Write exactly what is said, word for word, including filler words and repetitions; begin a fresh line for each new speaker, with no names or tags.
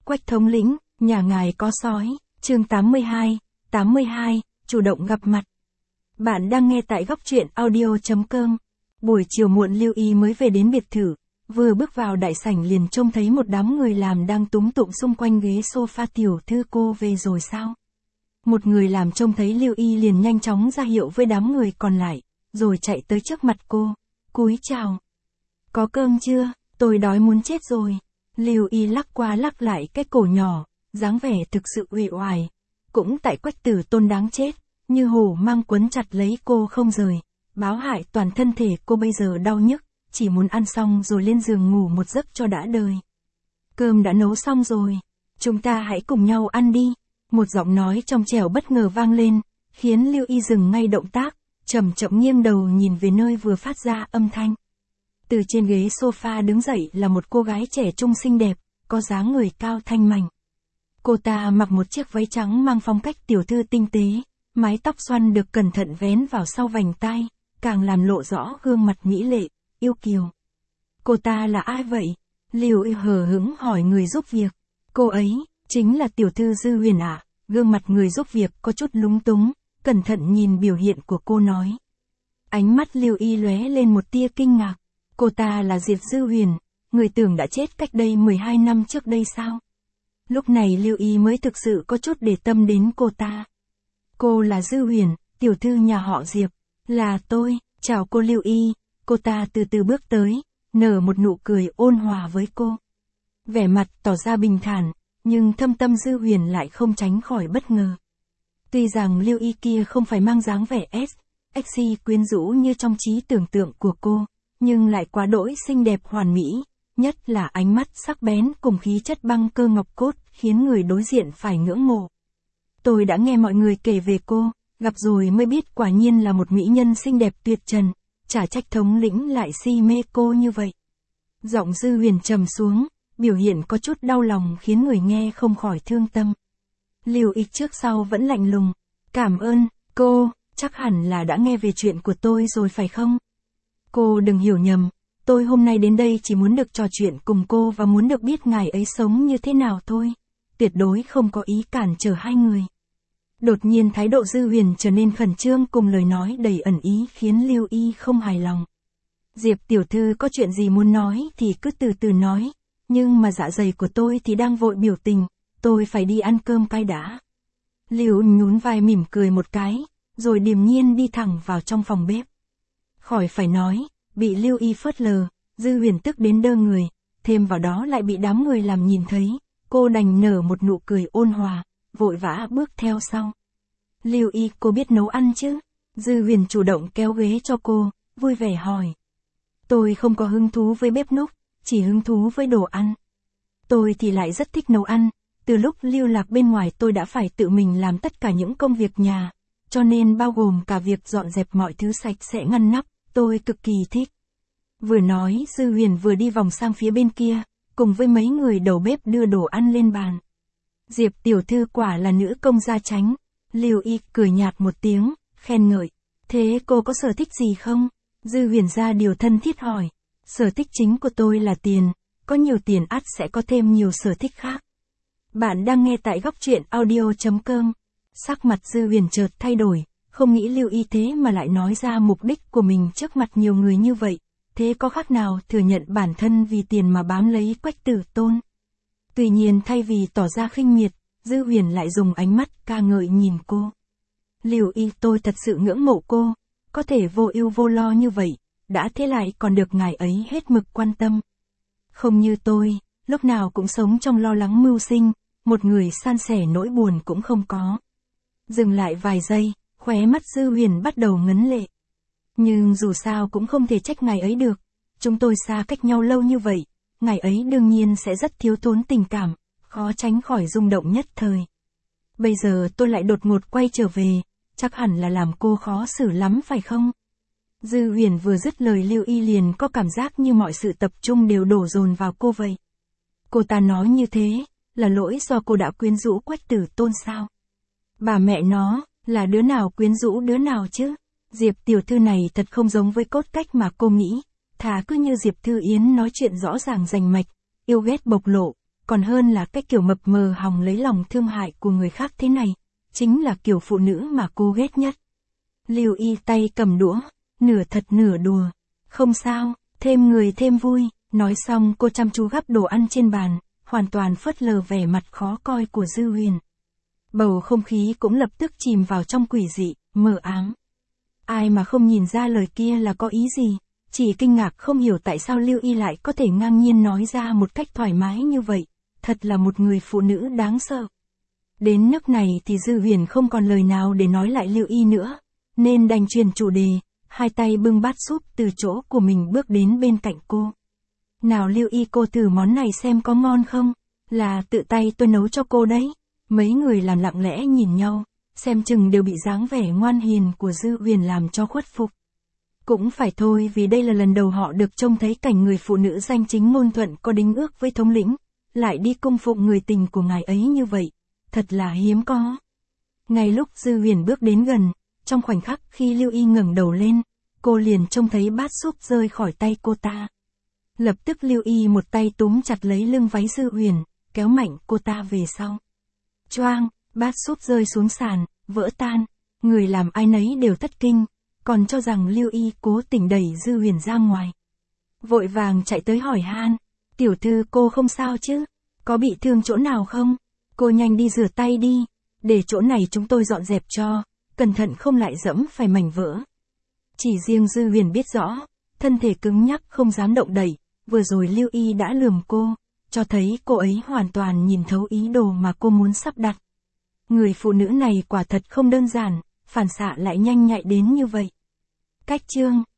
Quách thống lĩnh, nhà ngài có sói, chương tám mươi hai, tám mươi hai, chủ động gặp mặt. Bạn đang nghe tại góc truyện audio.com. Buổi chiều muộn Lưu Y mới về đến biệt thự, vừa bước vào đại sảnh liền trông thấy một đám người làm đang túm tụm xung quanh ghế sofa. Tiểu thư cô về rồi sao? Một người làm trông thấy Lưu Y liền nhanh chóng ra hiệu với đám người còn lại, rồi chạy tới trước mặt cô, cúi chào. Có cơm chưa? Tôi đói muốn chết rồi. Lưu Y lắc qua lắc lại cái cổ nhỏ, dáng vẻ thực sự uể oải. Cũng tại Quách Tử Tôn đáng chết, như hổ mang quấn chặt lấy cô không rời, báo hại toàn thân thể cô bây giờ đau nhức, chỉ muốn ăn xong rồi lên giường ngủ một giấc cho đã đời. Cơm đã nấu xong rồi, chúng ta hãy cùng nhau ăn đi. Một giọng nói trong trẻo bất ngờ vang lên, khiến Lưu Y dừng ngay động tác, chậm chậm nghiêng đầu nhìn về nơi vừa phát ra âm thanh. Từ trên ghế sofa đứng dậy là một cô gái trẻ trung xinh đẹp, có dáng người cao thanh mảnh. Cô ta mặc một chiếc váy trắng mang phong cách tiểu thư tinh tế, mái tóc xoăn được cẩn thận vén vào sau vành tai, càng làm lộ rõ gương mặt mỹ lệ, yêu kiều. Cô ta là ai vậy? Lưu Y hờ hững hỏi người giúp việc. Cô ấy, chính là tiểu thư Dư Huyền ạ. À. Gương mặt người giúp việc có chút lúng túng, cẩn thận nhìn biểu hiện của cô nói. Ánh mắt Lưu Y lóe lên một tia kinh ngạc. Cô ta là Diệp Dư Huyền, người tưởng đã chết cách đây mười hai năm trước đây sao? Lúc này Lưu Y mới thực sự có chút để tâm đến cô ta. Cô là Dư Huyền, tiểu thư nhà họ Diệp. Là tôi, chào cô Lưu Y. Cô ta từ từ bước tới, nở một nụ cười ôn hòa với cô. Vẻ mặt tỏ ra bình thản, nhưng thâm tâm Dư Huyền lại không tránh khỏi bất ngờ. Tuy rằng Lưu Y kia không phải mang dáng vẻ sexy quyến rũ như trong trí tưởng tượng của cô, nhưng lại quá đỗi xinh đẹp hoàn mỹ, nhất là ánh mắt sắc bén cùng khí chất băng cơ ngọc cốt khiến người đối diện phải ngưỡng mộ. Tôi đã nghe mọi người kể về cô, gặp rồi mới biết quả nhiên là một mỹ nhân xinh đẹp tuyệt trần, chả trách thống lĩnh lại si mê cô như vậy. Giọng Dư Huyền trầm xuống, biểu hiện có chút đau lòng khiến người nghe không khỏi thương tâm. Lưu Y trước sau vẫn lạnh lùng. Cảm ơn, cô, chắc hẳn là đã nghe về chuyện của tôi rồi phải không? Cô đừng hiểu nhầm, tôi hôm nay đến đây chỉ muốn được trò chuyện cùng cô và muốn được biết ngài ấy sống như thế nào thôi. Tuyệt đối không có ý cản trở hai người. Đột nhiên thái độ Dư Huyền trở nên khẩn trương cùng lời nói đầy ẩn ý khiến Lưu Y không hài lòng. Diệp tiểu thư có chuyện gì muốn nói thì cứ từ từ nói, nhưng mà dạ dày của tôi thì đang vội biểu tình, tôi phải đi ăn cơm cay đã. Lưu nhún vai mỉm cười một cái, rồi điềm nhiên đi thẳng vào trong phòng bếp. Khỏi phải nói, bị Lưu Y phớt lờ, Dư Huyền tức đến đơ người, thêm vào đó lại bị đám người làm nhìn thấy, cô đành nở một nụ cười ôn hòa, vội vã bước theo sau. Lưu Y, cô biết nấu ăn chứ? Dư Huyền chủ động kéo ghế cho cô, vui vẻ hỏi. Tôi không có hứng thú với bếp núc, chỉ hứng thú với đồ ăn. Tôi thì lại rất thích nấu ăn, từ lúc lưu lạc bên ngoài tôi đã phải tự mình làm tất cả những công việc nhà, cho nên bao gồm cả việc dọn dẹp mọi thứ sạch sẽ ngăn nắp, tôi cực kỳ thích. Vừa nói Dư Huyền vừa đi vòng sang phía bên kia, cùng với mấy người đầu bếp đưa đồ ăn lên bàn. Diệp tiểu thư quả là nữ công gia chánh. Lưu Y cười nhạt một tiếng, khen ngợi. Thế cô có sở thích gì không? Dư Huyền ra điều thân thiết hỏi. Sở thích chính của tôi là tiền, có nhiều tiền ắt sẽ có thêm nhiều sở thích khác. Bạn đang nghe tại góc truyện audio.com. Sắc mặt Dư Huyền chợt thay đổi, không nghĩ Lưu Y thế mà lại nói ra mục đích của mình trước mặt nhiều người như vậy. Thế có khác nào thừa nhận bản thân vì tiền mà bám lấy Quách Tử Tôn? Tuy nhiên thay vì tỏ ra khinh miệt, Dư Huyền lại dùng ánh mắt ca ngợi nhìn cô. Lưu Y, tôi thật sự ngưỡng mộ cô, có thể vô ưu vô lo như vậy, đã thế lại còn được ngài ấy hết mực quan tâm. Không như tôi, lúc nào cũng sống trong lo lắng mưu sinh, một người san sẻ nỗi buồn cũng không có. Dừng lại vài giây, khóe mắt Dư Huyền bắt đầu ngấn lệ. Nhưng dù sao cũng không thể trách ngài ấy được, chúng tôi xa cách nhau lâu như vậy, ngài ấy đương nhiên sẽ rất thiếu thốn tình cảm, khó tránh khỏi rung động nhất thời. Bây giờ tôi lại đột ngột quay trở về, chắc hẳn là làm cô khó xử lắm phải không? Dư Huyền vừa dứt lời Lưu Y liền có cảm giác như mọi sự tập trung đều đổ dồn vào cô vậy. Cô ta nói như thế, là lỗi do cô đã quyến rũ Quách Tử Tôn sao? Bà mẹ nó, là đứa nào quyến rũ đứa nào chứ? Diệp tiểu thư này thật không giống với cốt cách mà cô nghĩ, thà cứ như Diệp Thư Yến nói chuyện rõ ràng rành mạch, yêu ghét bộc lộ, còn hơn là cái kiểu mập mờ hòng lấy lòng thương hại của người khác thế này, chính là kiểu phụ nữ mà cô ghét nhất. Lưu Y tay cầm đũa, nửa thật nửa đùa. Không sao, thêm người thêm vui, nói xong cô chăm chú gắp đồ ăn trên bàn, hoàn toàn phớt lờ vẻ mặt khó coi của Dư Huyền. Bầu không khí cũng lập tức chìm vào trong quỷ dị, mờ ám. Ai mà không nhìn ra lời kia là có ý gì, chỉ kinh ngạc không hiểu tại sao Lưu Y lại có thể ngang nhiên nói ra một cách thoải mái như vậy, thật là một người phụ nữ đáng sợ. Đến nước này thì Dư Huyền không còn lời nào để nói lại Lưu Y nữa, nên đành chuyển chủ đề, hai tay bưng bát súp từ chỗ của mình bước đến bên cạnh cô. Nào Lưu Y, cô thử món này xem có ngon không, là tự tay tôi nấu cho cô đấy. Mấy người làm lặng lẽ nhìn nhau, xem chừng đều bị dáng vẻ ngoan hiền của Dư Huyền làm cho khuất phục. Cũng phải thôi, vì đây là lần đầu họ được trông thấy cảnh người phụ nữ danh chính ngôn thuận có đính ước với thống lĩnh, lại đi cung phụng người tình của ngài ấy như vậy, thật là hiếm có. Ngay lúc Dư Huyền bước đến gần, trong khoảnh khắc khi Lưu Y ngẩng đầu lên, cô liền trông thấy bát súp rơi khỏi tay cô ta. Lập tức Lưu Y một tay túm chặt lấy lưng váy Dư Huyền, kéo mạnh cô ta về sau. Choang, bát súp rơi xuống sàn, vỡ tan, người làm ai nấy đều thất kinh, còn cho rằng Lưu Y cố tình đẩy Dư Huyền ra ngoài. Vội vàng chạy tới hỏi han, tiểu thư cô không sao chứ, có bị thương chỗ nào không? Cô nhanh đi rửa tay đi, để chỗ này chúng tôi dọn dẹp cho, cẩn thận không lại dẫm phải mảnh vỡ. Chỉ riêng Dư Huyền biết rõ, thân thể cứng nhắc không dám động đậy, vừa rồi Lưu Y đã lườm cô, cho thấy cô ấy hoàn toàn nhìn thấu ý đồ mà cô muốn sắp đặt. Người phụ nữ này quả thật không đơn giản, phản xạ lại nhanh nhạy đến như vậy. Cách chương